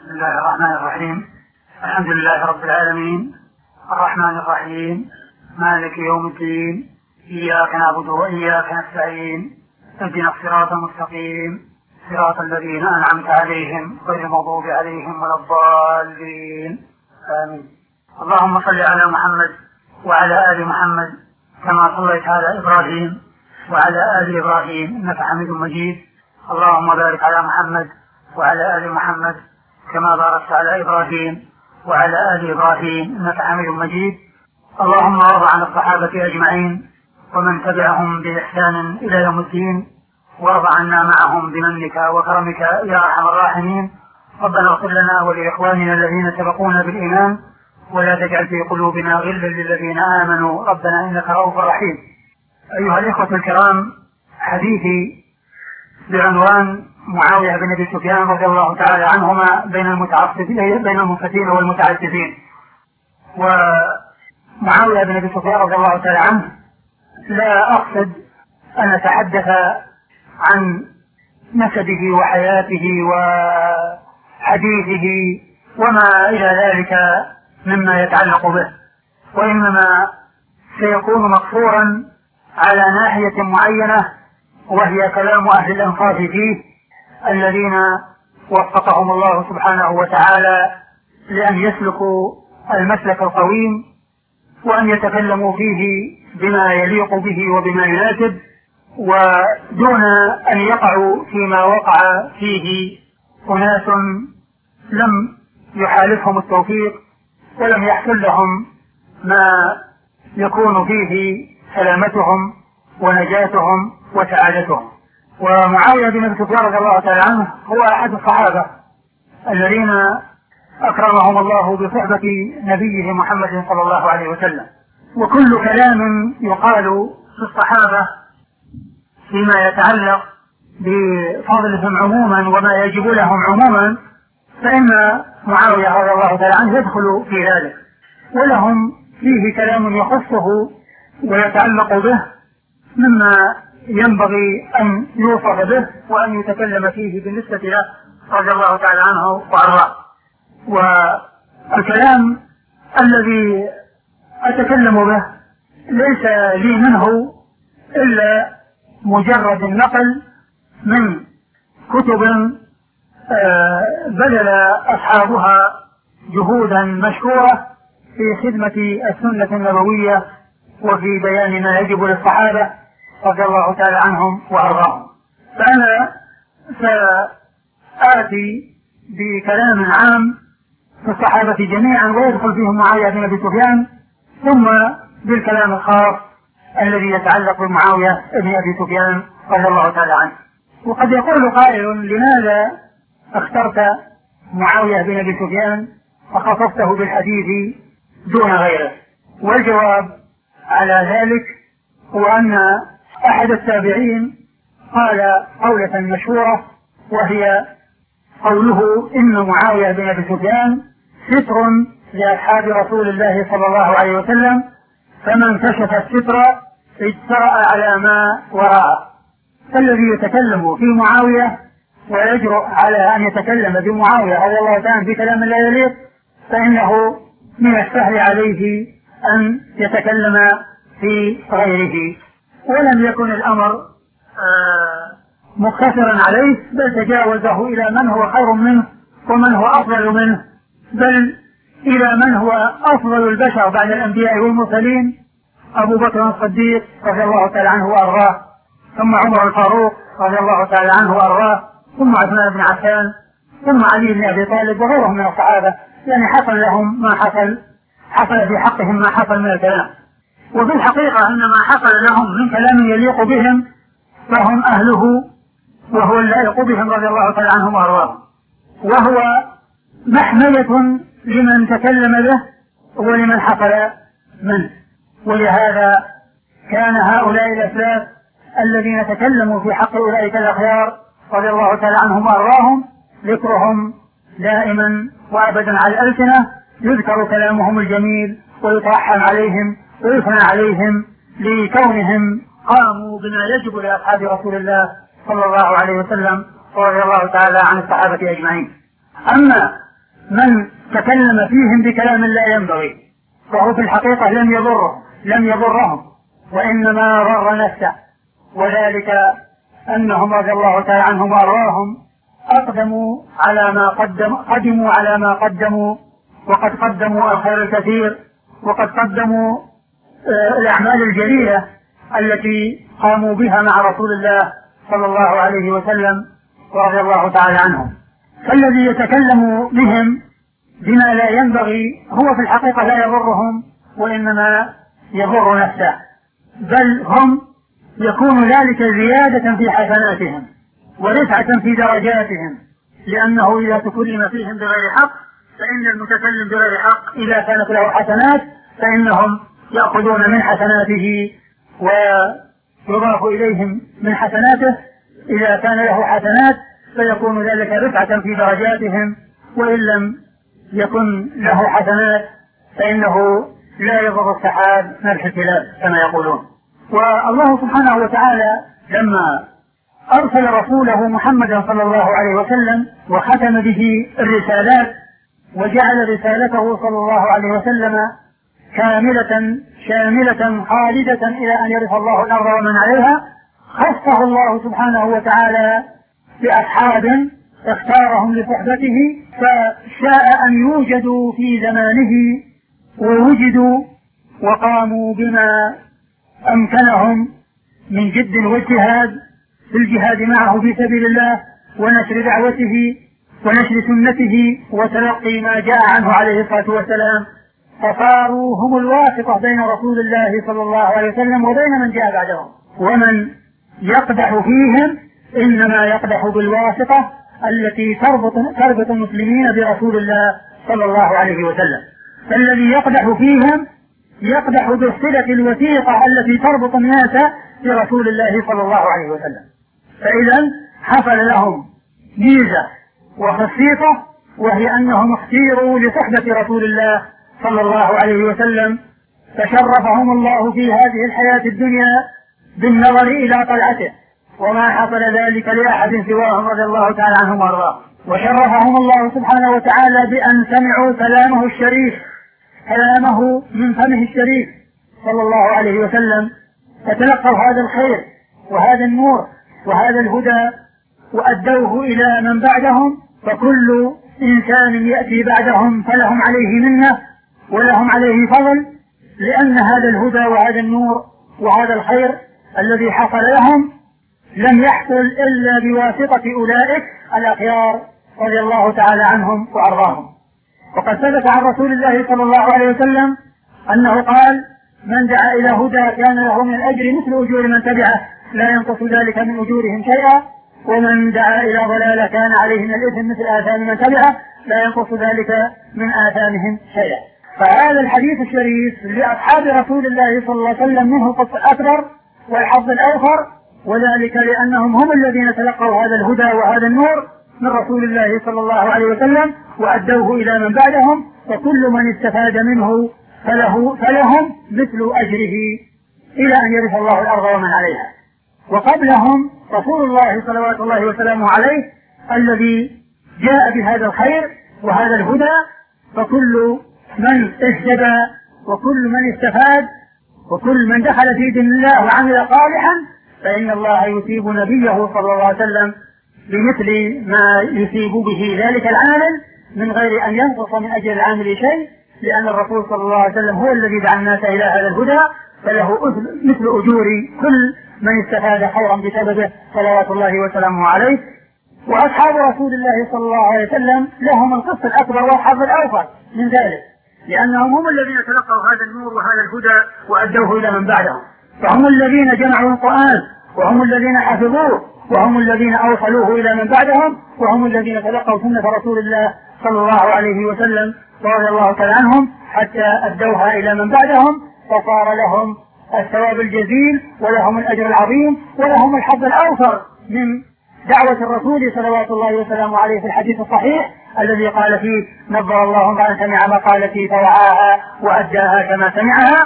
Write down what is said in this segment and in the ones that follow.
بسم الله الرحمن الرحيم. الحمد لله رب العالمين، الرحمن الرحيم، مالك يوم الدين، إياك نعبد وإياك نستعين، اهدنا الصراط المستقيم، صراط الذين أنعمت عليهم غير المغضوب عليهم ولا الضالين، آمين. اللهم صل على محمد وعلى آل محمد كما صليت على إبراهيم وعلى آل إبراهيم إنك حميد مجيد. اللهم بارك على محمد وعلى آل محمد كما باركت على إبراهيم وعلى آل إبراهيم إنك حميد مجيد. اللهم ارض عن الصحابة أجمعين ومن تبعهم بإحسان إلى يوم الدين، وارض عنا معهم بمنك وكرمك يا أرحم الراحمين. ربنا اغفر لنا ولإخواننا الذين سبقونا بالإيمان، ولا تجعل في قلوبنا غلا للذين آمنوا ربنا إنك رؤوف رحيم. أيها الإخوة الكرام، حديثي بعنوان معاوية بن أبي سفيان رضي الله تعالى عنهما بين المنفتين والمتعسفين. ومعاوية بن أبي سفيان رضي الله تعالى عنه لا أقصد أن أتحدث عن نسبه وحياته وحديثه وما إلى ذلك مما يتعلق به، وإنما سيكون مقصورا على ناحية معينة، وهي كلام أهل الإنصاف فيه الذين وفقهم الله سبحانه وتعالى لأن يسلكوا المسلك القويم وأن يتكلموا فيه بما يليق به وبما يناسب، ودون أن يقعوا فيما وقع فيه أناس لم يحالفهم التوفيق ولم يحصل لهم ما يكون فيه سلامتهم ونجاتهم وسعادتهم. ومعاوية بن أبي سفيان رضي الله تعالى عنه هو أحد الصحابة الذين أكرمهم الله بصحبة نبيه محمد صلى الله عليه وسلم. وكل كلام يقال في الصحابة فيما يتعلق بفضلهم عموما وما يجب لهم عموما فإن معاوية رضي الله تعالى عنه يدخل في ذلك، ولهم فيه كلام يخصه ويتعلق به مما ينبغي أن يوصف به وأن يتكلم فيه بالنسبة له رضي الله تعالى عنه وأرضاه. والكلام الذي أتكلم به ليس لي منه إلا مجرد النقل من كتب بذل أصحابها جهودا مشكورة في خدمة السنة النبوية وفي بيان ما يجب للصحابة رضي الله تعالى عنهم وأرضاهم. فأنا سآتي بكلام عام في الصحابة جميعا ويدخل فيهم معاوية بن أبي سفيان، ثم بالكلام الخاص الذي يتعلق بمعاوية بن أبي سفيان رضي الله تعالى عنه. وقد يقول قائل: لماذا اخترت معاوية بن أبي سفيان وخصصته بالحديث دون غيره؟ والجواب على ذلك هو أن أحد التابعين قال قولة مشهورة، وهي قوله: إن معاوية بن أبي سفيان ستر لأصحاب رسول الله صلى الله عليه وسلم، فمن كشف الستر اجترأ على ما وراءه. فالذي يتكلم في معاوية ويجرؤ على أن يتكلم بمعاوية رضي الله تعالى بكلام لا يليق فإنه من السهل عليه أن يتكلم في غيره. ولم يكن الأمر مقتصرا عليه، بل تجاوزه إلى من هو خير منه ومن هو أفضل منه، بل إلى من هو أفضل البشر بعد الأنبياء والمرسلين: أبو بكر الصديق رضي الله تعالى عنه وأرضاه، ثم عمر الفاروق رضي الله تعالى عنه وأرضاه، ثم عثمان بن عفان، ثم علي بن أبي طالب وغيرهم من الصحابة. يعني حصل لهم ما حصل في حقهم ما حصل من الكلام. وفي الحقيقة أن ما حصل لهم من كلام يليق بهم فهم أهله، وهو اللائق بهم رضي الله تعالى عنهم وأرضاهم، وهو محمية لمن تكلم به ولمن حصل منه. ولهذا كان هؤلاء الأسلاف الذين تكلموا في حق أولئك الأخيار رضي الله تعالى عنهم وأرضاهم ذكرهم دائما وأبدا على الألسنة، يذكر كلامهم الجميل ويترحم عليهم ويثنى عليهم لكونهم قاموا بما يجب لأصحاب رسول الله صلى الله عليه وسلم ورضي الله تعالى عن الصحابة أجمعين. أما من تكلم فيهم بكلام لا ينبغي، وهو في الحقيقة لم يضرهم وإنما ضر نفسه، وذلك أنهم رضي الله تعالى عنهم وأرواهم قدموا على ما قدموا، وقد قدموا الخير الكثير، وقد قدموا الأعمال الجليلة التي قاموا بها مع رسول الله صلى الله عليه وسلم ورضي الله تعالى عنهم. فالذي يتكلم بهم بما لا ينبغي هو في الحقيقة لا يضرهم وإنما يضر نفسه، بل هم يكون ذلك زيادة في حسناتهم ورفعة في درجاتهم، لأنه إذا تكلم فيهم بغير حق فإن المتكلم بغير حق إذا كانت له حسنات فإنهم يأخذون من حسناته ويضاف إليهم من حسناته، إذا كان له حسنات فيكون ذلك رفعة في درجاتهم، وإن لم يكن له حسنات فإنه لا يضر السحاب نرح الكلاب كما يقولون. والله سبحانه وتعالى لما أرسل رسوله محمدا صلى الله عليه وسلم وختم به الرسالات وجعل رسالته صلى الله عليه وسلم كاملة شاملة خالدة إلى أن يرث الله الأرض ومن عليها، خصه الله سبحانه وتعالى بأصحاب اختارهم لصحبته، فشاء أن يوجدوا في زمانه ووجدوا وقاموا بما أمكنهم من جد واجتهاد في الجهاد معه في سبيل الله ونشر دعوته ونشر سنته وتلقي ما جاء عنه عليه الصلاة والسلام، فصاروا هم الواسطة بين رسول الله صلى الله عليه وسلم وبين من جاء بعدهم. ومن يقدح فيهم إنما يقدح بالواسطة التي تربط المسلمين برسول الله صلى الله عليه وسلم، فالذي يقدح فيهم يقدح بالصلة الوثيقة التي تربط الناس برسول الله صلى الله عليه وسلم. فإذا حصل لهم ميزة وخصيصة، وهي أنهم اختيروا لصحبة رسول الله صلى الله عليه وسلم، فشرفهم الله في هذه الحياة الدنيا بالنظر إلى طلعته، وما حصل ذلك لأحد سواهم رضي الله تعالى عنهم وارضاهم. وشرفهم الله سبحانه وتعالى بأن سمعوا كلامه الشريف، كلامه من فمه الشريف صلى الله عليه وسلم، فتلقوا هذا الخير وهذا النور وهذا الهدى وأدوه إلى من بعدهم، فكل إنسان يأتي بعدهم فلهم عليه منة ولهم عليه فضل، لأن هذا الهدى وهذا النور وهذا الخير الذي حصل لهم لم يحصل إلا بواسطة أولئك الأخيار رضي الله تعالى عنهم وأرضاهم. وقد ثبت عن رسول الله صلى الله عليه وسلم أنه قال: من دعا إلى هدى كان له من الأجر مثل أجور من تبعه لا ينقص ذلك من أجورهم شيئا، ومن دعا إلى ضلالة كان عليه من الإثم مثل آثام من تبعه لا ينقص ذلك من آثامهم شيئا. فهذا الحديث الشريف لأصحاب رسول الله صلى الله عليه وسلم منه القدس الأكبر والحظ الأوفر، وذلك لأنهم هم الذين تلقوا هذا الهدى وهذا النور من رسول الله صلى الله عليه وسلم وأدوه إلى من بعدهم، وكل من استفاد منه فلهم مثل أجره إلى أن يرث الله الأرض ومن عليها. وقبلهم رسول الله صلوات الله وسلامه عليه الذي جاء بهذا الخير وهذا الهدى، فكل من اهتدى وكل من استفاد وكل من دخل في دين الله وعمل صالحا فإن الله يثيب نبيه صلى الله عليه وسلم بمثل ما يثيب به ذلك العامل من غير أن ينقص من أجر العامل شيء، لأن الرسول صلى الله عليه وسلم هو الذي دعا الناس إلى هذا الهدى، فله مثل أجور كل من استفاد خيرا بسببه صلوات الله وسلامه عليه. وأصحاب رسول الله صلى الله عليه وسلم لهم القسط الأكبر والحظ الأوفر من ذلك، لأنهم هم الذين تلقوا هذا النور وهذا الهدى وأدوه إلى من بعدهم، فهم الذين جمعوا القرآن وهم الذين حفظوه وهم الذين أوصلوه إلى من بعدهم، وهم الذين تلقوا سنة رسول الله صلى الله عليه وسلم رضي الله تعالى عنهم حتى أدوها إلى من بعدهم، فصار لهم الثواب الجزيل ولهم الأجر العظيم ولهم الحظ الأوفر من دعوة الرسول صلوات الله وسلامه عليه في الحديث الصحيح الذي قال فيه: نظر الله من سمع مقالتي فوعاها وأداها كما سمعها،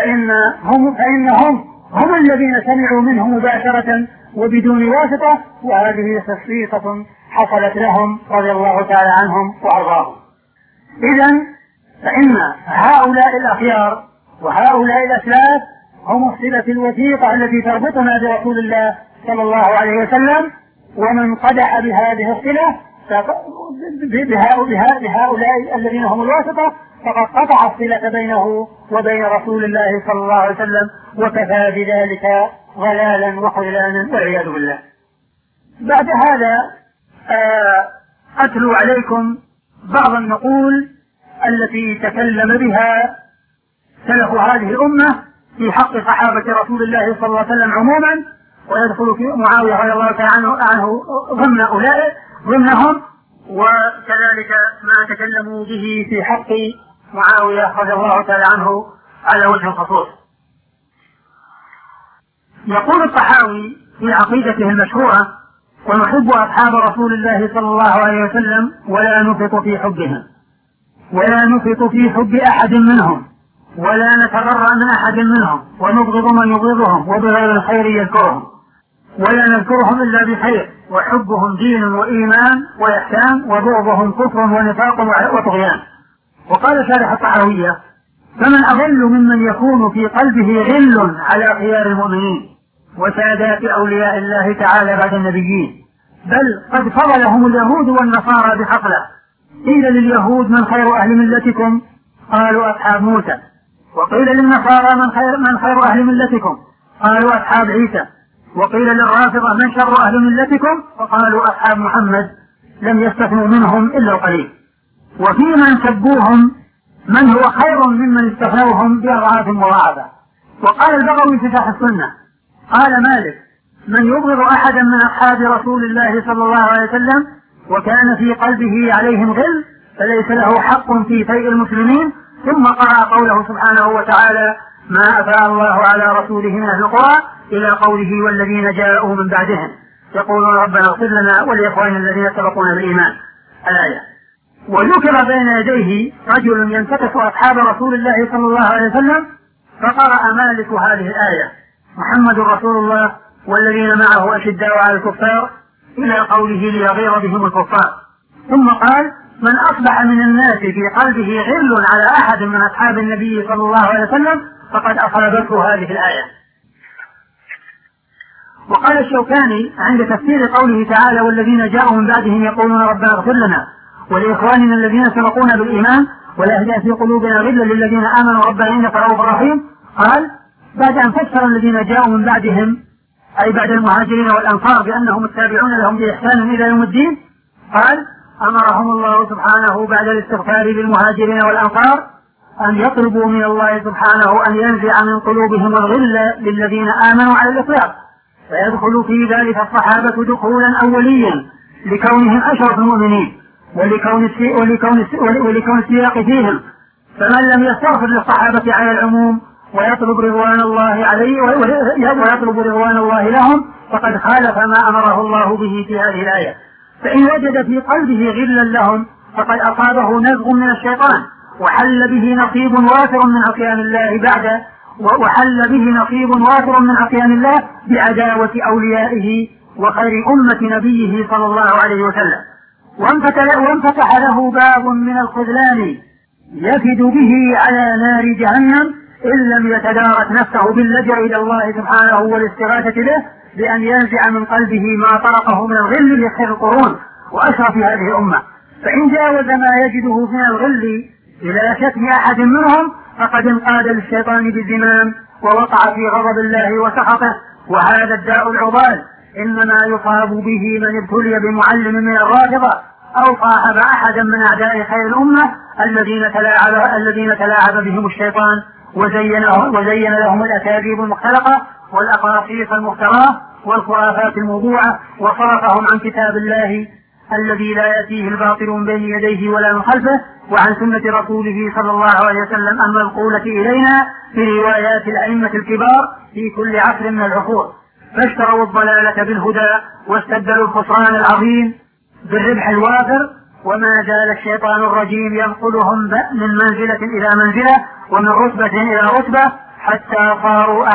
فإنهم هم الذين سمعوا منه مباشرة وبدون واسطة، وهذه خصيصة حصلت لهم رضي الله تعالى عنهم وأرضاهم. إذن فإن هؤلاء الأخيار وهؤلاء الأسلاف هم الصلة الوثيقة التي تربطنا برسول الله صلى الله عليه وسلم، ومن قدح بهذه الصلة بهؤلاء الذين هم الواسطة فقد قطع الصلة بينه وبين رسول الله صلى الله عليه وسلم، وكفى بذلك ضلالا وخذلانا والعياذ بالله. بعد هذا أتلو عليكم بعض النقول التي تكلم بها سلف هذه الأمة في حق صحابة رسول الله صلى الله عليه وسلم عموما، ويدخل في معاوية رضي الله تعالى عنه ضمنهم، وكذلك ما تكلموا به في حق معاوية رضي الله تعالى عنه على وجه الخصوص. يقول الطحاوي في عقيدته المشهورة: ونحب أصحاب رسول الله صلى الله عليه وسلم ولا نفرط في حبهم، ولا نفرط في حب أحد منهم، ولا نتبرأ من أحد منهم، ونبغض من يبغضهم، وبغير الخير يذكرهم، ولا نذكرهم إلا بخير، وحبهم دين وإيمان وإحسان، وبغضهم كفر ونفاق وطغيان. وقال شارح الطحاوية: فمن أضل ممن يكون في قلبه غل على خيار المؤمنين وسادات أولياء الله تعالى بعد النبيين، بل قد فضلهم اليهود والنصارى بحقله. قيل لليهود: من خير أهل ملتكم؟ قالوا: أصحاب موسى. وقيل للنصارى: من خير أهل ملتكم؟ قالوا: أصحاب عيسى. وقيل للرافضة: من شر أهل ملتكم؟ فقالوا: أصحاب محمد. لم يستثنوا منهم إلا القليل. وفي من سبوهم من هو خير ممن استثنوهم بأضعاف مضاعفة. وقال البغوي في شرح السنة: قال مالك: من يبغض أحدا من أصحاب رسول الله صلى الله عليه وسلم وكان في قلبه عليهم غل فليس له حق في فيء المسلمين. ثم قرأ قوله سبحانه وتعالى: ما أفاء الله على رسوله من أهل القرى، إلى قوله: والذين جاءوا من بعدهم يقولون ربنا اغفر لنا ولإخواننا الذين سبقونا بالإيمان، الآية. وذكر بين يديه رجل ينتكس أصحاب رسول الله صلى الله عليه وسلم، فقرأ مالك هذه الآية: محمد رسول الله والذين معه أشداء على الكفار، إلى قوله: ليغيظ بهم الكفار. ثم قال: من أصبح من الناس في قلبه غل على أحد من أصحاب النبي صلى الله عليه وسلم فقد أصابته هذه الآية. وقال الشوكاني عند تفسير قوله تعالى: والذين جاءوا من بعدهم يقولون ربنا اغفر لنا ولإخواننا الذين سبقونا بالإيمان ولا تجعل في قلوبنا غلا للذين آمنوا ربنا إنك رؤوف رحيم، قال بعد أن فسر الذين جاءوا من بعدهم أي بعد المهاجرين والأنصار بأنهم التابعون لهم بإحسان إلى يوم الدين، قال: أمرهم الله سبحانه بعد الاستغفار بالمهاجرين والأنصار أن يطلبوا من الله سبحانه أن ينزع من قلوبهم الغل للذين آمنوا على الإطلاق، فيدخل في ذلك الصحابة دخولا أوليا لكونهم أشرف المؤمنين ولكون السياق فيهم. فمن لم يستغفر للصحابة على العموم ويطلب رضوان الله لهم فقد خالف ما أمره الله به في هذه الآية. فإن وجد في قلبه غلا لهم فقد أصابه نزغ من الشيطان وحل به نصيب وافر من عصيان الله بعداوة أوليائه وخير أمة نبيه صلى الله عليه وسلم. وانفتح له باب من الخذلان يفد به على نار جهنم إن لم يتدارك نفسه باللجأ إلى الله سبحانه والاستغاثة به بأن ينزع من قلبه ما طرقه من الغل لخير القرون وأشرف هذه الأمة. فإن جاوز ما يجده من الغل إلى شتم أحد منهم فقد انقاد للشيطان بالزمام ووقع في غضب الله وسخطه. وهذا الداء العضال إنما يصاب به من ابتلي بمعلم من الرافضة أو صاحب أحدا من أعداء خير الأمة الذين تلاعب بهم الشيطان وزين لهم الأكاذيب المختلقة والأقاصيص المفتراه والخرافات الموضوعة وصرفهم عن كتاب الله الذي لا يأتيه الباطل من بين يديه ولا من خلفه وعن سنة رسوله صلى الله عليه وسلم المنقولة إلينا في روايات الأئمة الكبار في كل عصر من العصور. فاشتروا الضلالة بالهدى واستبدلوا الخسران العظيم بالربح الوافر. وما زال الشيطان الرجيم ينقلهم من منزلة إلى منزلة ومن رتبة إلى رتبة حتى صاروا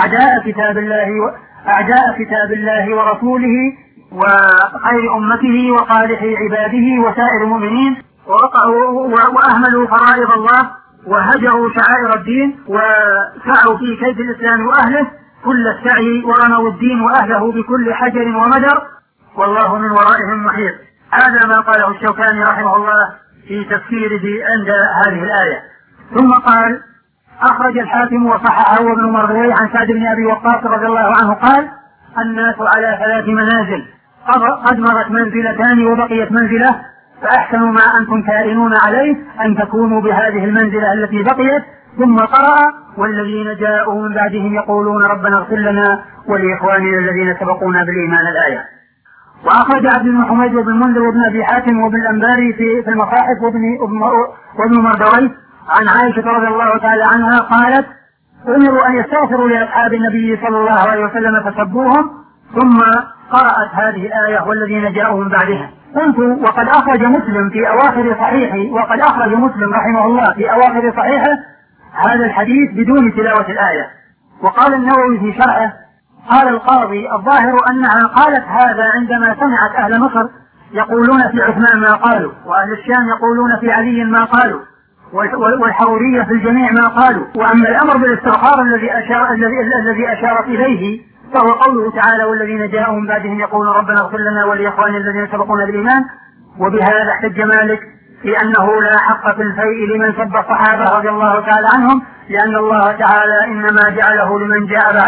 أعداء كتاب الله ورسوله وخير أمته وصالح عباده وسائر المؤمنين. وأهملوا فرائض الله وهجروا شعائر الدين وسعوا في كيد الإسلام وأهله كل السعي ورموا الدين وأهله بكل حجر ومدر والله من ورائهم محيط. هذا ما قاله الشوكاني رحمه الله في تفسيره عند هذه الآية. ثم قال: أخرج الحاكم وصححه وابن مردويه عن سعد بن أبي وقاص رضي الله عنه قال: الناس على 3 منازل، قد مرت منزلتان وبقيت منزلة، فأحسن ما أنتم كائنون عليه أن تكونوا بهذه المنزلة التي بقيت. ثم قرأ: والذين جاءوا من بعدهم يقولون ربنا اغفر لنا ولإخواننا الذين سبقونا بالإيمان الآية. وأخرج عبد بن حميد وابن المنذر وابن أبي حاتم وابن الأنباري في المصاحف وابن مردويه عن عائشة رضي الله تعالى عنها قالت: أمروا أن يستغفروا لأصحاب النبي صلى الله عليه وسلم فسبوهم، ثم قرأت هذه الآية: والذين جاءوا من بعدهم. قلت: وقد أخرج مسلم في أواخر صحيحه، وقد أخرج مسلم رحمه الله في أواخر صحيحه هذا الحديث بدون تلاوة الآية. وقال النووي في شرحه: قال القاضي: الظاهر أنها قالت هذا عندما سمعت أهل مصر يقولون في عثمان ما قالوا، وأهل الشام يقولون في علي ما قالوا، والحورية في الجميع ما قالوا. وأما الأمر بالاستغفار الذي أشارت إليه فهو قوله تعالى: والذين جاءوا من بعدهم يقولون ربنا اغفر لنا ولإخواننا الذين سبقونا بالإيمان. وبهذا احتج مالك في أنه لا حق في الفيء لمن سب الصحابة رضي الله تعالى عنهم، لأن الله تعالى إنما جعله لمن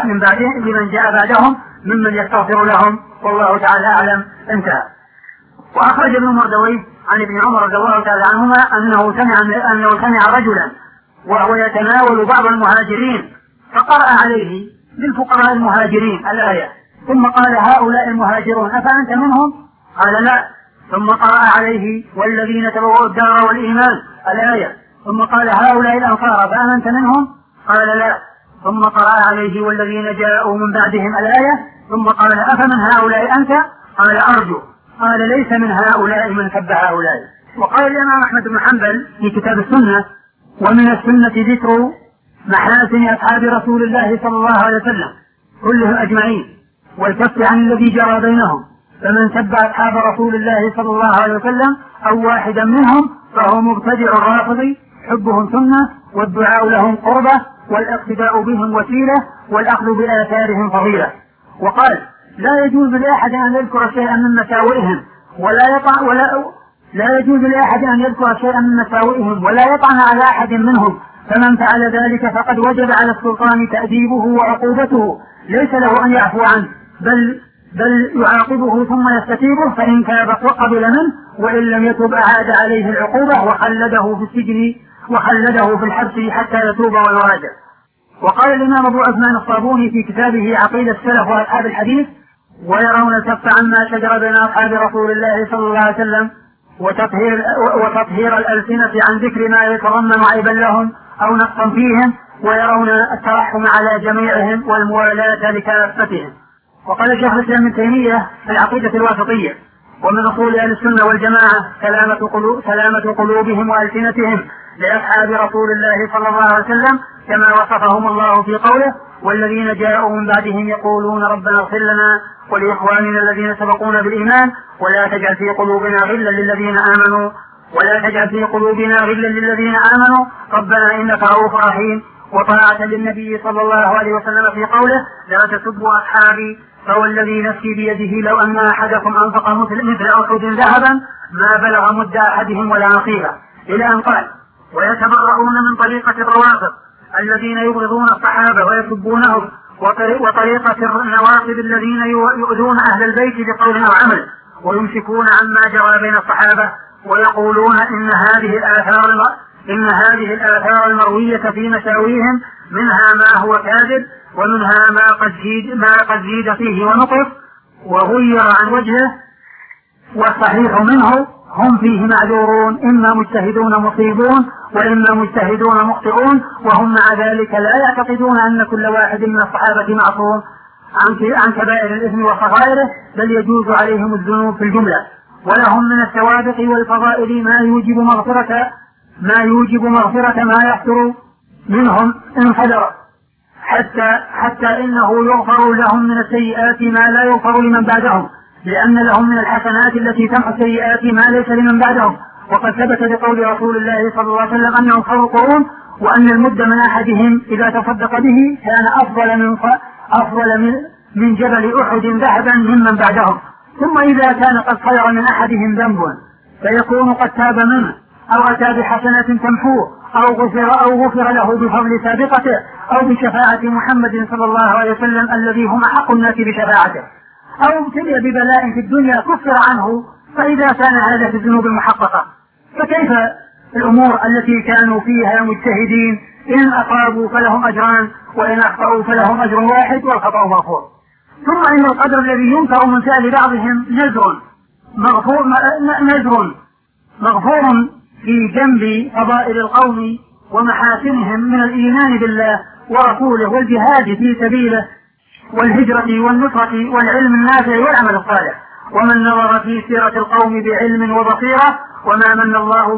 جاء بعدهم ممن يستغفر لهم، والله تعالى أعلم. انتهى. وأخرج ابن مردويه عن ابن عمر رضي الله تعالى عنهما أنه سمع رجلا وهو يتناول بعض المهاجرين فقرأ عليه للفقراء المهاجرين الآية، ثم قال: هؤلاء المهاجرون أفأنت منهم؟ قال: لا. ثم قرأ عليه: والذين تبوأوا الدار والإيمان الآية، ثم قال: هؤلاء الأنصار فأنت منهم؟ قال: لا. ثم قرأ عليه: والذين جاءوا من بعدهم الآية، ثم قال: أفمن هؤلاء أنت؟ قال: أرجو. قال: ليس من هؤلاء من سب هؤلاء. وقال الإمام أحمد بن حنبل في كتاب السنة: ومن السنة ذكر محاسن أصحاب رسول الله صلى الله عليه وسلم كلهم أجمعين، والكف عن الذي جرى بينهم، فمن سب أصحاب رسول الله صلى الله عليه وسلم أو واحدا منهم فهو مبتدع رافضي، حبهم سنة والدعاء لهم قربة والاقتداء بهم وسيلة والأخذ بآثارهم فضيلة. وقال: لا يجوز لأحد أن يذكر شيئا من مساوئهم ولا يطعن على أحد منهم، فمن فعل ذلك فقد وجب على السلطان تأديبه وعقوبته، ليس له أن يعفو عنه بل يعاقبه ثم يستتيبه، فإن تاب وقبل منه، وإن لم يتب أعاد عليه العقوبة وخلده في السجن وخلده في الحبس حتى يتوب ويراجع. وقال الإمام أبو عثمان الصابوني في كتابه عقيدة السلف وأصحاب الحديث: ويرون الكف عما شجر بين أصحاب رسول الله صلى الله عليه وسلم وتطهير الألسنة عن ذكر ما يتضمن عيبا لهم أو نقصا فيهم، ويرون الترحم على جميعهم والموالاة لكافتهم. وقال شيخ الإسلام ابن تيمية في العقيدة الواسطية: ومن أصول أهل السنة والجماعة سلامة قلوبهم وألسنتهم لأصحاب رسول الله صلى الله عليه وسلم كما وصفهم الله في قوله: والذين جاءوا من بعدهم يقولون ربنا اغفر لنا ولإخواننا الذين سبقونا بالإيمان ولا تجعل في قلوبنا غلا للذين آمنوا ربنا إنك رؤوف رحيم. وطاعة للنبي صلى الله عليه وسلم في قوله: لا تسبوا أصحابي فوالذي نفسي بيده لو أن أحدكم أنفق مثل أحد ذهبا ما بلغ مد أحدهم ولا نصيبه، إلى أن قال: ويتبرؤون من طريقة الروافض الذين يبغضون الصحابة ويسبونهم، وطريقة النواصب الذين يؤذون أهل البيت بقول أو عمل ويمسكون عما جرى بين الصحابة، ويقولون إن هذه الآثار المروية في مساويهم منها ما هو كاذب ومنها ما قد زيد فيه ونقص وغير عن وجهه، والصحيح منه هم فيه معذورون، إما مجتهدون مصيبون وإما مجتهدون مخطئون، وهم مع ذلك لا يعتقدون أن كل واحد من الصحابة معصوم عن كبائر الإثم وصغائره، بل يجوز عليهم الذنوب في الجملة، ولهم من السوابق والفضائل ما يوجب مغفرة ما يحصر منهم إن حذر، حتى إنه يغفر لهم من السيئات ما لا يغفر لمن بعدهم، لأن لهم من الحسنات التي تمحو السيئات ما ليس لمن بعدهم، وقد ثبت بقول رسول الله صلى الله عليه وسلم أنهم خير القرون، وأن المد من أحدهم إذا تصدق به كان أفضل من جبل أحد ذهبا ممن بعدهم. ثم إذا كان قد صدر من أحدهم ذنب فيكون قد تاب منه أو أتى بحسنات تمحوه أو غفر له بفضل سابقته أو بشفاعة محمد صلى الله عليه وسلم الذي هم أحق الناس بشفاعته، أو ابتلي ببلاء في الدنيا كفر عنه، فإذا كان هذا في الذنوب المحققة فكيف الأمور التي كانوا فيها مجتهدين؟ إن أصابوا فلهم أجران وإن أخطأوا فلهم أجر واحد والخطأ مغفور. ثم إن القدر الذي ينكر من فعل بعضهم نذر مغفور في جنب فضائل القوم ومحاسنهم من الإيمان بالله ورسوله والجهاد في سبيله والهجرة والنصرة والعلم النافع والعمل الصالح. ومن نظر في سيرة القوم بعلم وبصيرة وما من الله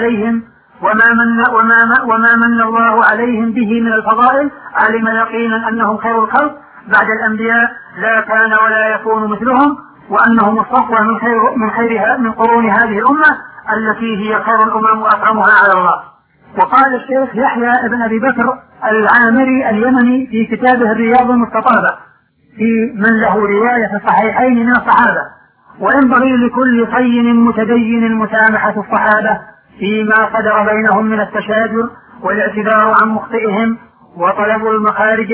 عليهم به من الفضائل علم يقينا أنهم خير الخلق بعد الأنبياء لا كان ولا يكون مثلهم، وأنهم الصفوة من قرون هذه الأمة التي هي خير الأمم وأكرمها على الله. وقال الشيخ يحيى بن أبي بكر العامري اليمني في كتابه الرياض المستطابة في من له رواية الصحيحين من الصحابة: وينبغي لكل صين متدين مسامحة الصحابة فيما قدر بينهم من التشاجر والاعتذار عن مخطئهم وطلب المخارج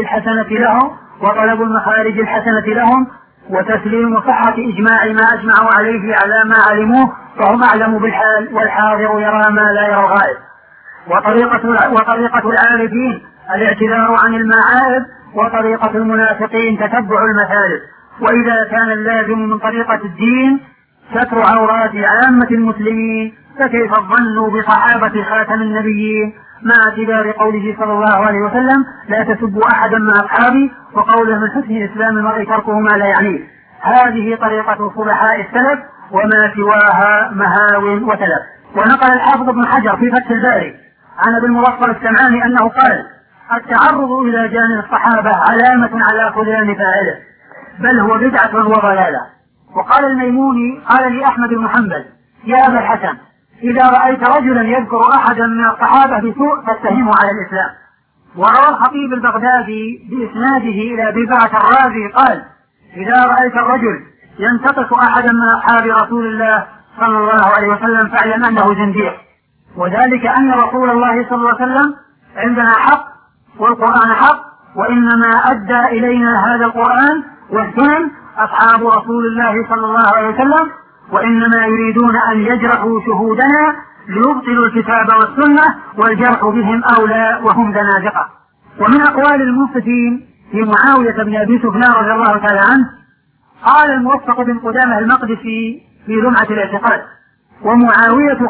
الحسنة لهم وتسليم صحة إجماع ما أجمعوا عليه على ما علموه، فهم أعلم بالحال والحاضر يرى ما لا يرى الغائب. وطريقة العارفين الاعتذار عن المعائب، وطريقة المنافقين تتبع المثالب. وإذا كان اللازم من طريقة الدين ستر عورات عامة المسلمين فكيف الظن بصحابة خاتم النبيين، مع اعتبار قوله صلى الله عليه وسلم: لا تسبوا أحدا من أصحابي، وقوله: من حسن الإسلام المرء تركه ما لا يعنيه. هذه طريقة صلحاء السلف وما سواها مهاو وتلف. ونقل الحافظ ابن حجر في فتح الباري عن ابي المظفر السمعاني أنه قال: التعرض إلى جانب الصحابة علامة على فلان فاعله، بل هو بدعة وضلالة. وقال الميموني: قال لي أحمد بن حنبل: يا أبا الحسن، إذا رأيت رجلا يذكر أحدا من الصحابة بسوء فاتهمه على الإسلام. وروى الخطيب البغدادي بإسناده إلى أبي بعث الرازي قال: إذا رأيت الرجل ينتقص أحدا من أصحاب رسول الله صلى الله عليه وسلم فاعلم أنه زنديق، وذلك أن رسول الله صلى الله عليه وسلم عندنا حق والقرآن حق، وإنما أدى إلينا هذا القرآن والسنن أصحاب رسول الله صلى الله عليه وسلم، وإنما يريدون أن يجرحوا شهودنا ليبطلوا الكتاب والسنة، والجرح بهم أولى وهم زنادقة. ومن أقوال المنصفين في معاوية بن أبي سفيان رضي الله تعالى عنه قال الموفق بن قدامة المقدسي في لمعة الاعتقاد: ومعاوية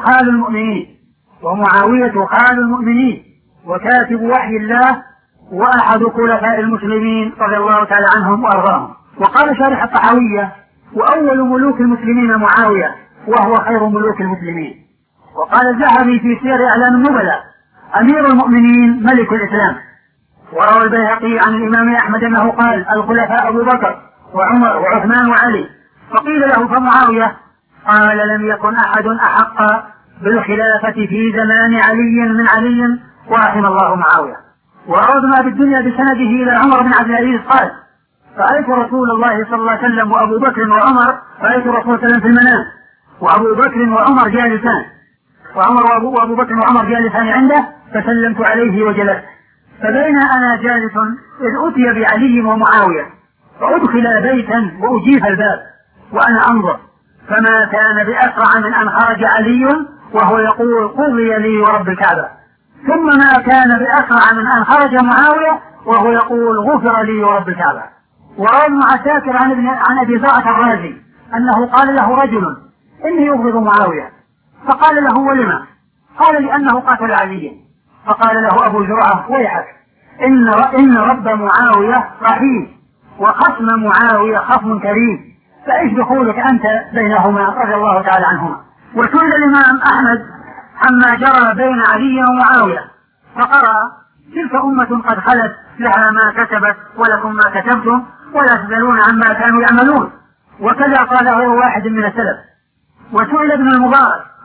خال المؤمنين وكاتب وحي الله وأحد خلفاء المسلمين رضي الله تعالى عنهم وأرضاهم. وقال شارح الطحاوية: وأول ملوك المسلمين معاوية وهو خير ملوك المسلمين. وقال الذهبي في سير أعلام النبلاء: أمير المؤمنين ملك الإسلام. وروى البيهقي عن الإمام أحمد أنه قال: الخلفاء أبو بكر وعمر وعثمان وعلي. فقيل له: فمعاوية؟ قال: لم يكن أحد أحق بالخلافة في زمان علي من علي ورحم الله معاوية. وروى ابن أبي الدنيا بسنده إلى عمر بن عبد العزيز قال: رأيت رسول الله صلى الله عليه وسلم وأبو بكر وعمر، رأيت رسول الله صلى الله عليه وسلم في المنام وأبو بكر وعمر جالسان، وأبو بكر وعمر جالسان عنده، فسلمت عليه وجلست، فبين أنا جالس إذ أتي بعلي ومعاوية، فأدخل بيتا وأجيب الباب وأنا أنظر، فما كان بأسرع من أن خرج علي وهو يقول: قضي لي ورب الكعبة، ثم ما كان بأسرع من أن خرج معاوية وهو يقول: غفر لي ورب الكعبة. وروى ابن عساكر عن أبي زرعة الرازي أنه قال له رجل: إني يبغض معاوية. فقال له: ولما؟ قال: لأنه قاتل عليا. فقال له أبو زرعة: ويحك، إن رب معاوية رحيم وخصم معاوية خصم كريم، فإيش دخولك أنت بينهما رضي الله تعالى عنهما. وسئل الإمام أحمد عما جرى بين علي ومعاوية فقرأ: تلك أمة قد خلت لها ما كسبت ولكم ما كسبتم ولا تسألون عما كانوا يعملون. وكذا قال غير واحد من السلف. وسئل ابن المبارك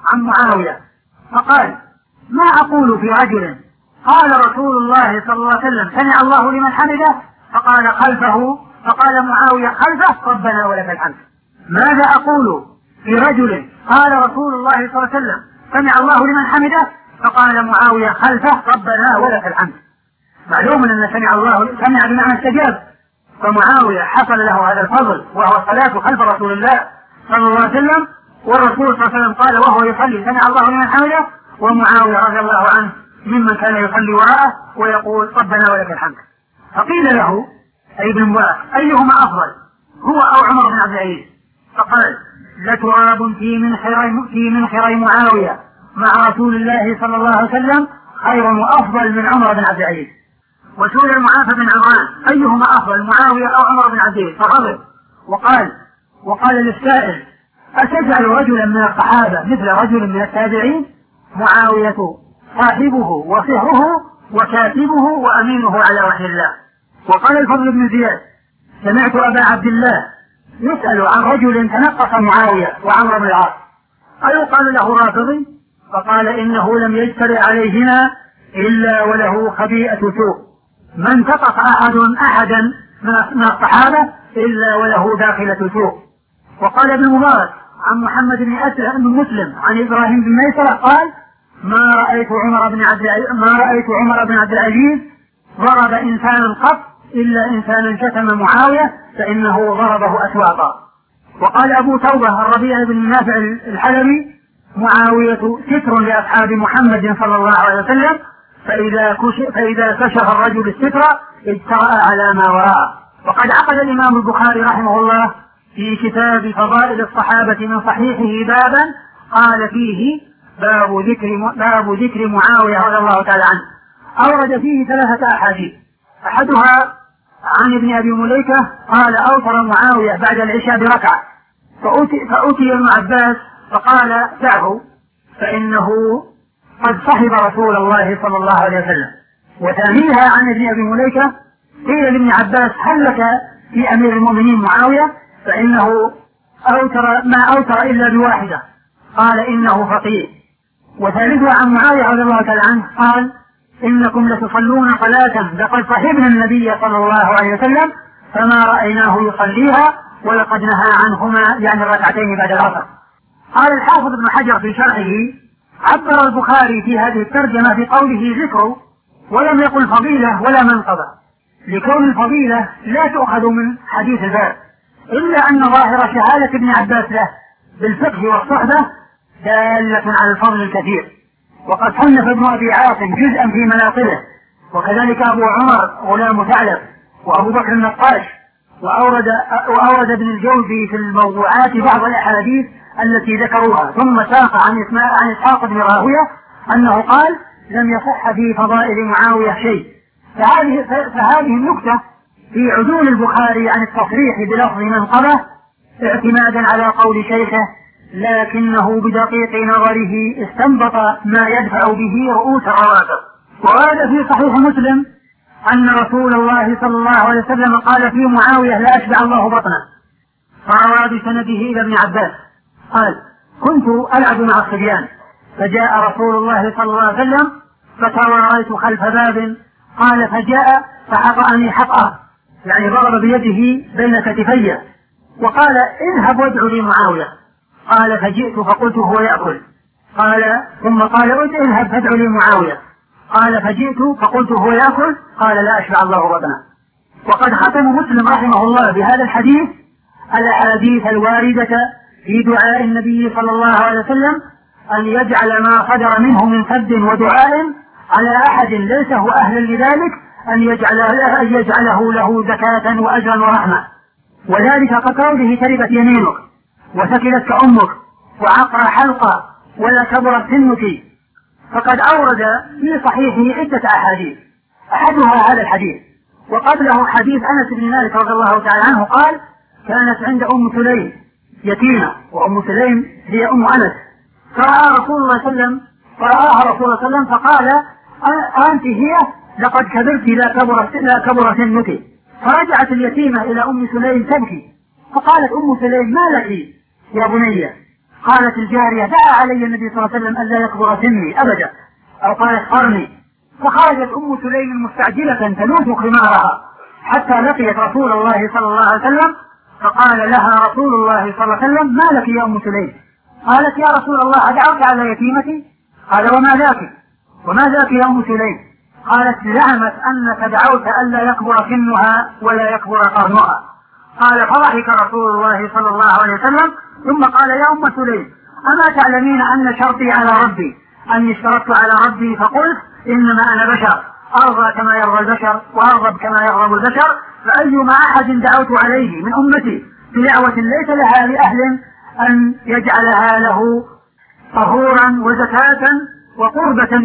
عن معاوية فقال: ما أقول في رجل قال رسول الله صلى الله عليه وسلم سمع الله لمن حمده فقال خلفه، فقال معاوية خلفه ربنا ولك الحمد. ماذا أقول في رجل قال رسول الله صلى الله عليه وسلم سمع الله لمن حمده فقال معاوية خلفه ربنا ولك الحمد. معلوم أن سمع بمعنى استجاب، فمعاوية حصل له هذا الفضل وهو الصلاة خلف رسول الله صلى الله عليه وسلم، والرسول صلى الله عليه وسلم قال وهو يصلي سمع الله لمن حمده، ومعاوية رضي الله عنه ممن كان يصلي وراءه ويقول ربنا ولك الحمد. فقيل له أي ابن مبارك أيهما أفضل هو أو عمر بن عبد العزيز؟ فقال: لتراب في منخري معاوية مع رسول الله صلى الله عليه وسلم خير وأفضل من عمر بن عبد العزيز. وسئل المعافى بن عمران أيهما أفضل معاوية أو عمر بن عبد العزيز؟ فغضب وقال للسائل: أتجعل رجلا من الصحابة مثل رجل من التابعين؟ معاوية صاحبه وصهره وكاتبه وأمينه على وحي الله. وقال الفضل بن زياد: سمعت أبا عبد الله يسأل عن رجل تنقص معاوية وعمر بن العاص أيقال له رافضي؟ فقال: إنه لم يجترئ عليهما إلا وله خبيئة سوء، ما انتقص أحدا من الصحابة إلا وله داخلة سوء. وقال ابن مبارك عن محمد بن مسلم عن إبراهيم بن ميسرة قال: ما رأيت عمر بن عبد العزيز ضرب إنسانا قط إلا إنسانا شتم معاوية فإنه ضربه أسواقا. وقال أبو توبة الربيع بن نافع الحلبي: معاوية ستر لأصحاب محمد صلى الله عليه وسلم، فإذا كشف الرجل الستر اجترأ على ما وراءه. وقد عقد الإمام البخاري رحمه الله في كتاب فضائل الصحابة من صحيحه بابا قال فيه: باب ذكر معاوية رضي الله تعالى عنه. أورد فيه 3 أحاديث، أحدها عن ابن أبي مليكة قال: أوتر معاوية بعد العشاء بركعة، فأتي ابن عباس فقال: دعه فإنه قد صحب رسول الله صلى الله عليه وسلم. وثانيها عن ابن أبي مليكة قيل لابن عباس: هل لك في أمير المؤمنين معاوية؟ فإنه ما أوتر إلا بواحدة، قال: إنه فقيه. وثالثها عن معاوية رضي الله تعالى عنه قال: إنكم لتصلون صلاة لقد صحبنا النبي صلى الله عليه وسلم فما رأيناه يصليها ولقد نهى عنهما، يعني الركعتين بعد العصر. قال الحافظ ابن حجر في شرحه: عبر البخاري في هذه الترجمة بقوله ذكر ولم يقل فضيلة ولا منقبة، لكون الفضيلة لا تؤخذ من حديث الباب، إلا أن ظاهر شهادة ابن عباس له بالفقه والصحبة دالة على الفضل الكثير. وقد صنف ابن أبي عاصم جزءا في مناقبه، وكذلك أبو عمر غلام ثعلب، وأبو بكر النقاش. وأورد ابن الجوزي في الموضوعات بعض الأحاديث التي ذكروها، ثم ساق عن إسحاق بن راهوية أنه قال: لم يصح في فضائل معاوية شيء. فهذه النكتة في عدول البخاري عن التصريح بلفظ منقبة اعتمادا على قول شيخه، لكنه بدقيق نظره استنبط ما يدفع به رؤوس الرواتب. وورد في صحيح مسلم أن رسول الله صلى الله عليه وسلم قال في معاوية: لا أشبع الله بطنه. فروى بسنده إلى ابن عباس قال: كنت ألعب مع الصبيان فجاء رسول الله صلى الله عليه وسلم فتواريت خلف باب، قال: فجاء فحطأني حطأه، يعني ضرب بيده بين كتفي، وقال: اذهب وادع لي معاوية. قال: فجئت فقلت هو يأكل. ثم قال: اذهب فادع لي معاوية. قال: فجئت فقلت هو يأكل. قال: لا أشبع الله بطنه. وقد ختم مسلم رحمه الله بهذا الحديث الأحاديث الواردة في دعاء النبي صلى الله عليه وسلم أن يجعل ما صدر منه من سد ودعاء على أحد ليس هو أهلا لذلك أن يجعله له زكاة وأجرا ورحمة، وذلك كقوله: تربت يمينك وثكلتك أمك وعقر حلقة ولا كبرت سنك. فقد أورد في صحيحه عدة أحاديث، أحدها هذا الحديث، وقبله حديث أنس بن مالك رضي الله تعالى عنه قال: كانت عند أم سليم يتيمة، وأم سليم هي أم أنس، فرآها رسول الله صلى الله عليه وسلم فقال: أنت هي، لقد كبرت لا كبر سنك. فرجعت اليتيمة إلى أم سليم تبكي، فقالت أم سليم: ما لك يا بني؟ قالت الجارية دعا علي النبي صلى الله عليه وسلم ألا يكبر سني أبدا، أو قالت قرني. فخرجت أم سليم مستعجلة تلوث خمارها حتى لقيت رسول الله صلى الله عليه وسلم، فقال لها رسول الله صلى الله عليه وسلم: ما لك يا أم سليم؟ قالت: يا رسول الله أدعوك على يتيمتي؟ قال: وما ذاك يا أم سليم؟ قالت: زعمت أنك دعوت ألا يكبر سنها ولا يكبر قرنها. قال: فضحك رسول الله صلى الله عليه وسلم ثم قال: يا أم سليم، أما تعلمين أن شرطي على ربي أني اشترطت على ربي فقلت إنما أنا بشر أرضى كما يرضى البشر وأرغب كما يرغب البشر، فأيما أحد دعوت عليه من أمتي بدعوة ليس لها لأهل أن يجعلها له طهورا وزكاة وقربة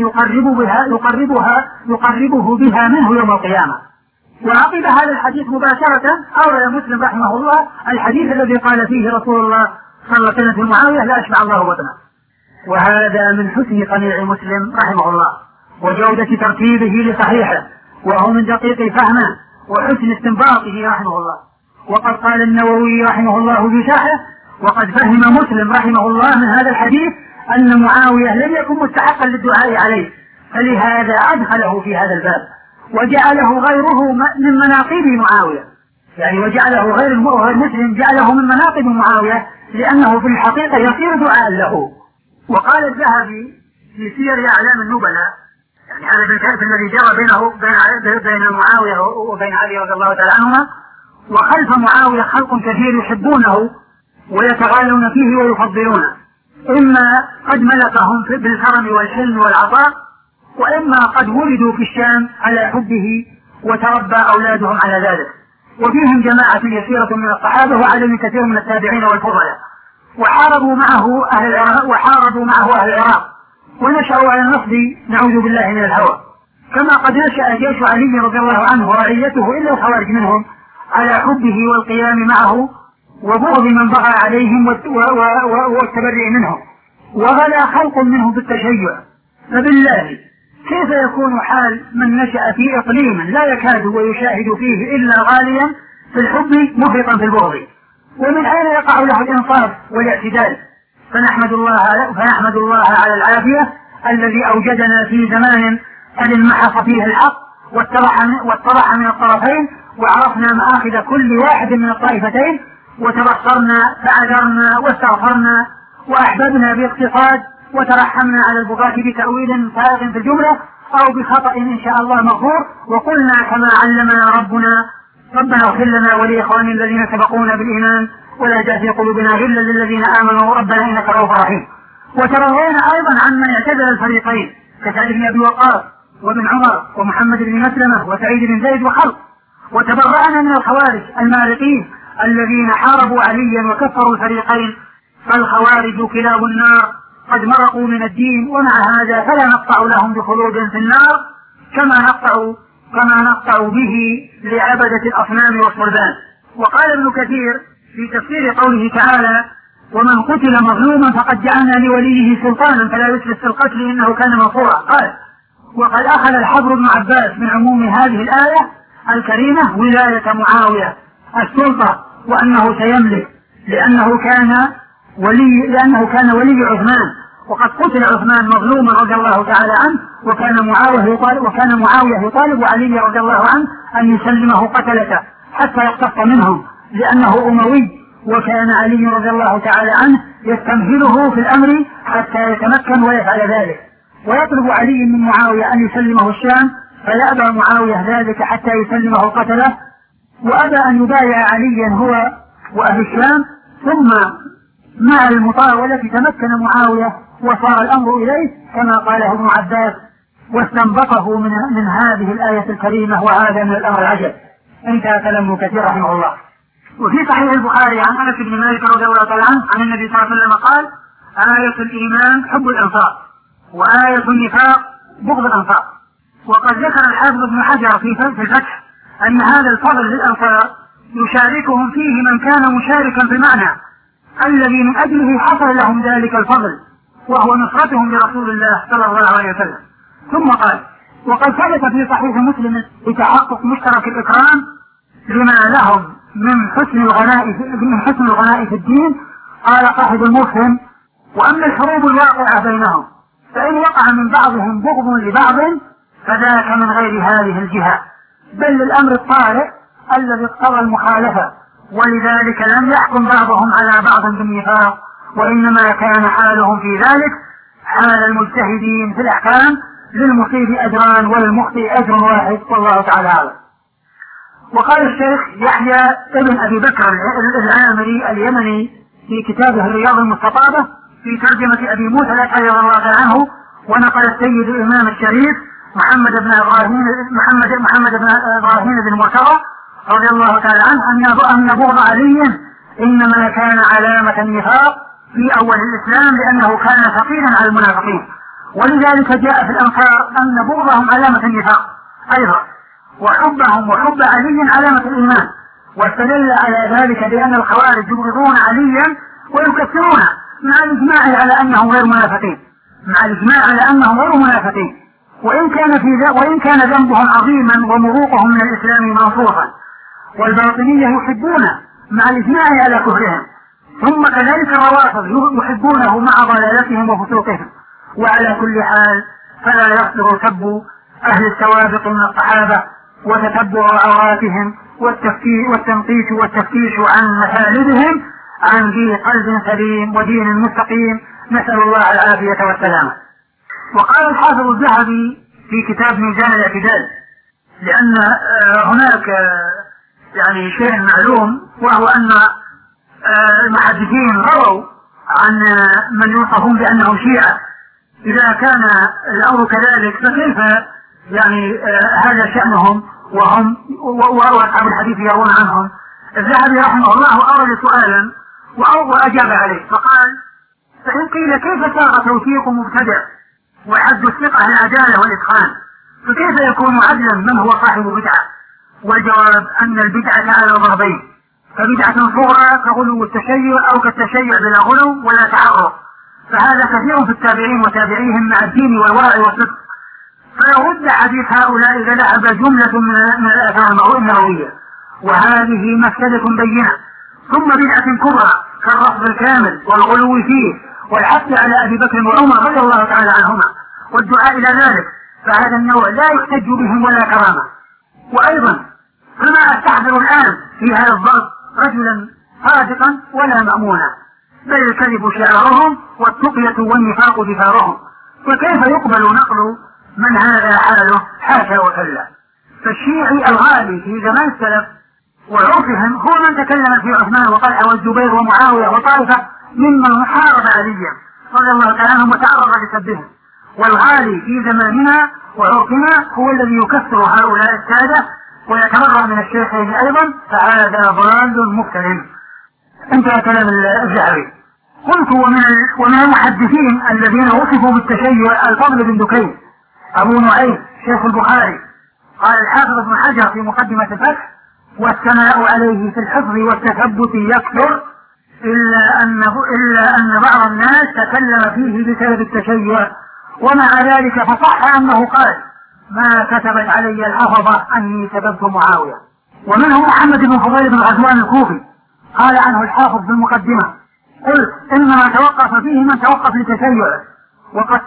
يقربه بها منه يوم القيامة. وعقب هذا الحديث مباشرة أورد مسلم رحمه الله الحديث الذي قال فيه رسول الله صلى الله عليه وسلم في معاوية: لا أشبع الله بطنه. وهذا من حسن قنيع مسلم رحمه الله وجودة ترتيبه لصحيحه، وهو من دقيق فهمه وحسن استنباطه رحمه الله. وقد قال النووي رحمه الله في شرحه: وقد فهم مسلم رحمه الله من هذا الحديث أن معاوية لم يكن مستحقا للدعاء عليه، فلهذا أدخله في هذا الباب وجعله غيره من مناقب معاوية، يعني وجعله غير مسلم جعله من مناقب معاوية، لأنه في الحقيقة يصير دعاء له. وقال الذهبي في سير أعلام النبلاء، يعني هذا الكلام الذي جرى بين معاوية وبين علي رضي الله تعالى عنهما، وخلف معاوية خلق كثير يحبونه ويتغالون فيه ويفضلونه، إما قد ملكهم بالكرم والحلم والعطاء، وإما قد ولدوا في الشام على حبه وتربى أولادهم على ذلك. وفيهم جماعة يسيرة من الصحابة وعدد كثير من التابعين والفضلاء، وحاربوا معه أهل العراق ونشأوا على النصب نعوذ بالله من الهوى، كما قد نشأ جيش علي رضي الله عنه ورعيته إلا الخوارج منهم على حبه والقيام معه وبغض من بغى عليهم والتبرئ منهم، وغلا خلق منهم بالتشيع. فبالله كيف يكون حال من نشأ في إقليم لا يكاد ويشاهد فيه إلا غاليا في الحب مفرطا في البغض؟ ومن أين يقع له الإنصاف والاعتدال؟ فنحمد الله على العافية الذي أوجدنا في زمان قد انمحص فيه الحق واتضح من الطرفين، وعرفنا مآخذ كل واحد من الطائفتين، وتبصرنا فعذرنا واستغفرنا وأحببنا باقتصاد، وترحمنا على البغاة بتأويل فارغ في الجملة أو بخطأ إن شاء الله مغفور، وقلنا كما علمنا ربنا اغفر لنا ولإخواننا الذين سبقونا بالإيمان ولا تجعل في قلوبنا غلا للذين آمنوا ربنا إنك رؤوف رحيم. وترضينا أيضا عمن اعتزل الفريقين كسعد بن أبي وقاص وابن عمر ومحمد بن مسلمة وسعيد بن زيد وخلق، وتبرأنا من الخوارج المارقين الذين حاربوا عليا وكفروا الفريقين، فالخوارج كلاب النار قد مرقوا من الدين، ومع هذا فلا نقطع لهم بخلود في النار كما نقطع به لعبدة الأصنام والصلبان. وقال ابن كثير في تفسير قوله تعالى: ومن قتل مظلوما فقد جعلنا لوليه سلطانا فلا يسرف في القتل إنه كان منصورا. قال: وقد أخذ الحبر بن عباس من عموم هذه الآية الكريمة ولاية معاوية السلطة، وأنه سيملك لأنه كان ولي عثمان، وقد قتل عثمان مظلوما رضي الله تعالى عنه، وكان معاوية يطالب علي رضي الله عنه أن يسلمه قتلته حتى يقتص منهم لأنه أموي، وكان علي رضي الله تعالى عنه يستمهله في الأمر حتى يتمكن ويفعل ذلك، ويطلب علي من معاوية أن يسلمه الشام، فيأبى معاوية ذلك حتى يسلمه قتله، وأبى أن يبايع عليا هو وأهل الشام. ثم مع المطاولة تمكن معاوية وصار الأمر إليه كما قاله ابن عباس واستنبطه من هذه الآية الكريمة، وهذا من الأمر العجب. انتهى كلام كثير رحمه الله. وفي صحيح البخاري عن أنس بن مالك رضي الله تعالى عنه عن النبي صلى الله عليه وسلم قال: آية الإيمان حب الأنصار، وآية النفاق بغض الأنصار. وقد ذكر الحافظ ابن حجر في الفتح أن هذا الفضل للأنصار يشاركهم فيه من كان مشاركا في المعنى الذي من أجله حصل لهم ذلك الفضل، وهو نصرتهم لرسول الله صلى الله عليه وسلم. ثم قال: وقد ثبت في صحيح مسلم بتحقق مشترك الإكرام لما لهم من حسن الغناء في الدين. قال صاحب المفهم: وأما الحروب الواقعة بينهم فإن وقع من بعضهم بغض لبعض فذاك من غير هذه الجهة، بل الأمر الطارئ الذي اقتضى المخالفة، ولذلك لم يحكم بعضهم على بعض بالنفاق، وإنما كان حالهم في ذلك حال المجتهدين في الأحكام، للمصيب أجران وللمخطئ أجر واحد، والله تعالى أعلم. وقال الشيخ يحيى ابن أبي بكر العامري اليمني في كتابه الرياض المستطابة في ترجمة أبي موسى الأشعري رضي الله عنه، ونقل السيد الإمام الشريف محمد بن إبراهيم بن مرتضى رضي الله تعالى عنه أن بغض علي إنما كان علامة النفاق في أول الإسلام، لأنه كان ثقيلا على المنافقين، ولذلك جاء في الأنصار أن بغضهم علامة النفاق أيضا، وحبهم وحب علي علامة الإيمان. واستدل على ذلك بأن الخوارج يبغضون عليا ويكفرون مع الإجماع على أنهم غير منافقين، وإن كان ذنبهم عظيما ومروقهم من الإسلام منصوصا، والباطنية يحبون مع الإجماع على كفرهم، ثم كذلك الروافض يحبونه مع ضلالتهم وفسوقهم. وعلى كل حال فلا يصدر سب أهل السوابق من الصحابة وتتبع عوراتهم والتنقيش والتفتيش عن مثالبهم عن ذي قلب سليم ودين مستقيم، نسأل الله العافية والسلامة. وقال الحافظ الذهبي في كتاب ميزان الاعتدال، لأن هناك يعني شيء معلوم، وهو أن المحدثين رووا عن من يوصفون بأنهم شيعة. إذا كان الأمر كذلك فكيف يعني هذا شأنهم وهم وأصحاب الحديث يرون عنهم؟ الذهبي رحمه الله أورد سؤالا وأجاب عليه فقال: فإن قيل كيف صار توثيق مبتدع وحد الثقة العدالة والإتقان، فكيف يكون عدلا من هو صاحب بدعة؟ والجواب أن البدعة على ضربين: فبدعة صغرى كغلو التشيع أو كالتشيع بلا غلو ولا تعرض، فهذا كثير في التابعين وتابعيهم مع الدين والورع والصدق، فلو رد حديث هؤلاء لذهب جملة من الآثار النبوية، وهذه مفسدة بينة. ثم بدعة كبرى كالرفض الكامل والغلو فيه والحث على أبي بكر وعمر رضي الله تعالى عنهما والدعاء إلى ذلك، فهذا النوع لا يحتج بهم ولا كرامة. وأيضا فما أستحضر الآن في هذا الضرب رجلا صادقا ولا مأمونا، بل الكذب شعارهم والتقية والنفاق دثارهم، وكيف يقبل نقل من هذا حاله؟ حاشا وكلا. فالشيعي الغالي في زمان السلف وعرفهم هو من تكلم في عثمان وطلحة والزبير ومعاوية وطائفة ممن حارب عليا رضي الله تعالى عنهم وتعرض لسبهم، والغالي في زماننا وعرفنا هو الذي يكثر هؤلاء السادة ويتبرأ من الشيخين أيضا، فهذا ضلال مفترٍ. انتهى كلام الذهبي. قلت: ومن المحدثين الذين وصفوا بالتشيع الفضل بن دكين، أبو نعيم شيخ البخاري. قال الحافظ ابن حجر في مقدمة الفتح: والثناء عليه في الحفظ والتثبت يكثر، إلا أن بعض الناس تكلم فيه بسبب التشيع، ومع ذلك فصح أنه قال: ما كتبت علي الحفظة أني سببت معاوية. ومنهم محمد بن فضيل بن غزوان الكوفي، قال عنه الحافظ في المقدمة: قلت إنما توقف فيه من توقف لتشيع، وقد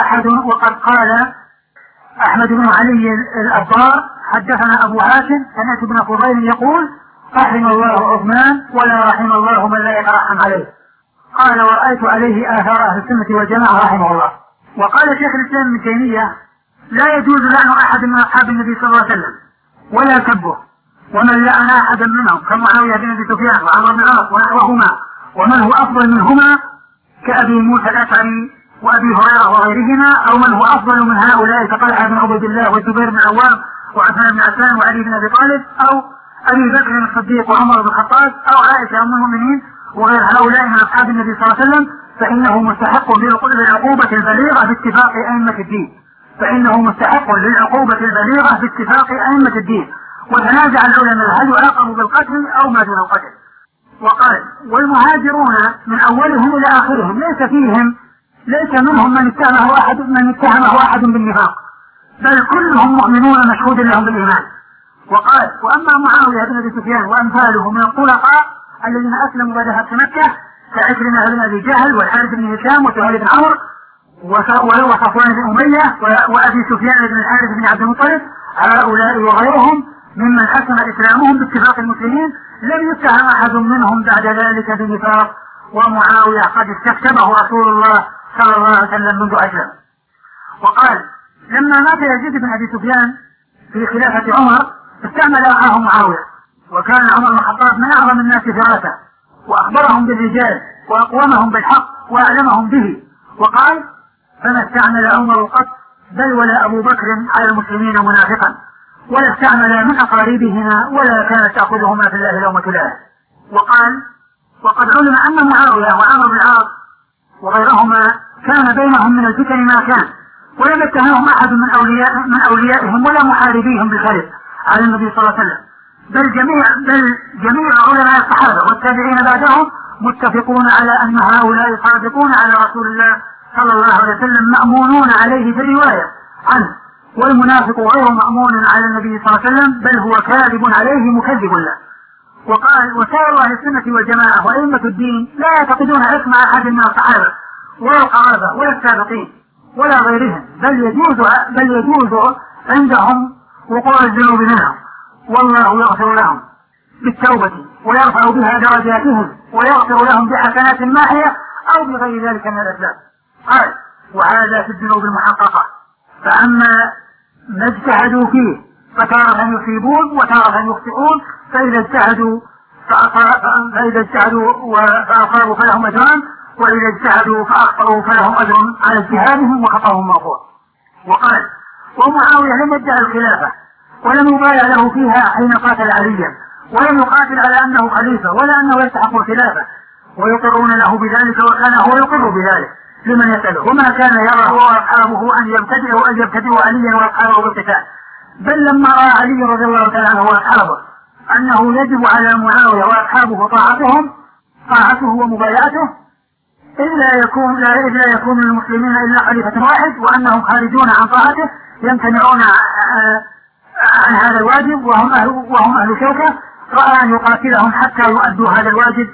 قال أحمد بن علي الأبار: حدثنا أبو هاشم سمعت ابن فضيل يقول: رحم الله عثمان ولا رحم الله من لا يترحم عليه. قال: ورأيت عليه آثار أهل السنة والجماعة رحمه الله. وقال شيخ الإسلام ابن تيمية: لا يجوز لعن أحد من أصحاب النبي صلى الله عليه وسلم ولا سبه، ومن لعن أحدا منهم كمعاوية بن أبي سفيان وعمر بن العاص ونحوهما، ومن هو أفضل منهما كأبي موسى الأشعري وأبي هريرة وغيرهما، أو من هو أفضل من هؤلاء كطلحة بن عبيد الله والزبير بن عوام وعثمان بن عفان وعلي بن أبي طالب، أو أبي بكر الصديق وعمر بن الخطاب، أو عائشة أم المؤمنين وغير هؤلاء من أصحاب النبي صلى الله عليه وسلم، فإنه مستحق للعقوبة البليغة باتفاق أئمة الدين. وتنازع العلماء هل يعاقب بالقتل أو ما دون القتل. وقال: والمهاجرون من أولهم إلى آخرهم ليس منهم من اتهمه أحد بالنفاق، بل كلهم مؤمنون مشهود لهم بالإيمان. وقال: وأما معاوية بن أبي سفيان وأمثاله من الطلقاء الذين أسلموا بعد فتح مكة كعكرمة بن أبي جهل والحارث بن هشام وسهيل بن عمرو وصفوان بن أمية وأبي سفيان بن الحارث بن عبد المطلب، هؤلاء وغيرهم ممن حسن إسلامهم باتفاق المسلمين لم يتهم أحد منهم بعد ذلك بنفاق، ومعاوية قد استكتبه رسول الله صلى الله عليه وسلم منذ أسلم. وقال لما مات يزيد بن أبي سفيان في خلافة عمر استعمل أخاه معاوية، وكان عمر بن الخطاب من أعظم الناس فراسة وأخبرهم بالرجال وأقومهم بالحق وأعلمهم به، وقال فما استعمل عمر قط بل ولا أبو بكر على المسلمين منافقا، ولا استعمل من أقاربهما ولا كانت تأخذهما في الله لومة لائم. وقال وقد علم أن معاوية وعمر بن العاص وغيرهما كان بينهم من الفتن ما كان، ولم يتهمهم أحد من أوليائهم ولا محاربيهم بالكذب على النبي صلى الله عليه وسلم، بل جميع علماء الصحابة والتابعين بعدهم متفقون على أن هؤلاء صادقون على رسول الله صلى الله عليه وسلم مأمونون عليه في الرواية عنه، والمنافق غير مأمون على النبي صلى الله عليه وسلم بل هو كاذب عليه مكذب له. وقال وسائر أهل السنة والجماعة وأئمة الدين لا يعتقدون عصمة أحد من الصحابة ولا القرابة ولا السابقين ولا غيرهم، بل يجوز عندهم وقوع الذنوب منهم، والله يغفر لهم بالتوبة ويرفع بها درجاتهم ويغفر لهم بحسنات ماحية أو بغير ذلك من الأسباب. قال وهذا في الذنوب المحققة، فأما ما اجتهدوا فيه فتارة يصيبون وتارة يخطئون، فإذا اجتهدوا فأصابوا فلهم أجران، وإذا اجتهدوا فأخطأوا فلهم أجر على اجتهادهم وخطأهم مغفور. وقال ومعاوية لم يدعي الخلافة ولم يبايع له فيها حين قاتل عليا، ولم يقاتل على أنه خليفة ولا أنه يستحق الخلافة، ويقرون له بذلك وكان هو يقر بذلك لمن يسأله، وما كان يرى هو وأصحابه أن يبتدئوا عليا وأصحابه بالقتال، بل لما رأى علي رضي الله تعالى عنه وأصحابه أنه يجب على معاوية وأصحابه طاعته ومبايعته إلا يكون المسلمين إلا خليفة واحد وأنهم خارجون عن طاعته يمتنعون عن هذا الواجب وهم أهل شوكة، رأى أن يقاتلهم حتى يؤدوا هذا الواجب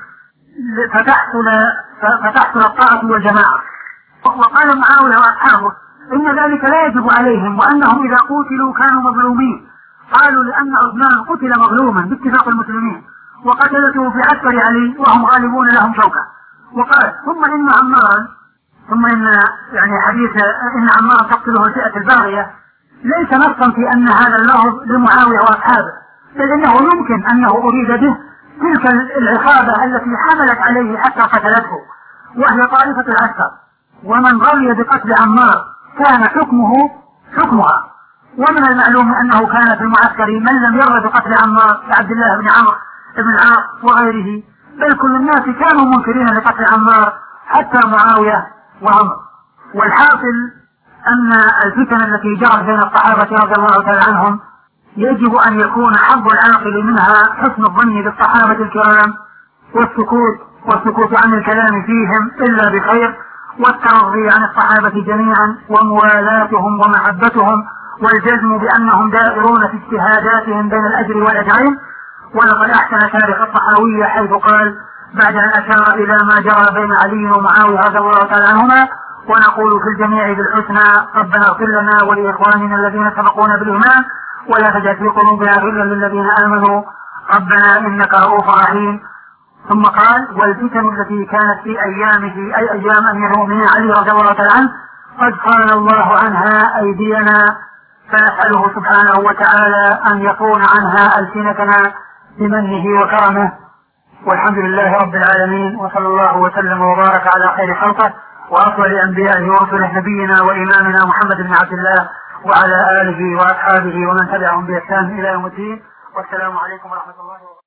فتحصل الطاعة والجماعة. وقال معاوية وأصحابه إن ذلك لا يجب عليهم، وأنهم إذا قتلوا كانوا مظلومين، قالوا لأن عثمان قتل مظلوما باتفاق المسلمين وقتلته في عسكر علي وهم غالبون لهم شوكة. وقال ثم إن يعني حديث إن عمارا تقتله الفئة الباغية ليس نصا في أن هذا اللفظ لمعاوية وأصحابه، بل إنه يمكن أنه أريد به تلك العصابة التي حملت عليه حتى قتلته، وهي طائفة العسكر، ومن رضي بقتل عمار كان حكمها. ومن المعلوم أنه كان في المعسكر من لم يرضى بقتل عمار كعبد الله بن عمرو بن العاص وغيره، بل كل الناس كانوا منكرين لقتل عمار حتى معاوية وعمر. والحاصل أن الفتن التي جرت بين الصحابة رضي الله تعالى عنهم يجب أن يكون حظ العاقل منها حسن الظن بالصحابة الكرام والسكوت عن الكلام فيهم إلا بخير، والترضي عن الصحابة جميعا وموالاتهم ومحبتهم، والجزم بأنهم دائرون في اجتهاداتهم بين الأجر والأجرين. ولقد أحسن شارح الطحاوي حيث قال بعد أن أشار إلى ما جرى بين علي ومعاوية رضي الله تعالى عنهما: ونقول في الجميع بالحسنى ربنا اغفر لنا ولإخواننا الذين سبقونا بالإيمان ولا تجعل في قلوبنا غلا للذين آمنوا ربنا إنك رؤوف رحيم. ثم قال: والفتن التي كانت في أيامه أي أيام أمير المؤمنين علي رضي الله تعالى عنه قد قال الله عنها أيدينا، فنسأله سبحانه وتعالى أن يكون عنها ألسنتنا بمنه وكرمه. والحمد لله رب العالمين، وصلى الله وسلم وبارك على خير خلقه وأفضل أنبيائه ورسله نبينا وإمامنا محمد بن عبد الله وعلى آله وأصحابه ومن تبعهم بإحسان إلى يوم الدين. والسلام عليكم ورحمة الله وبركاته.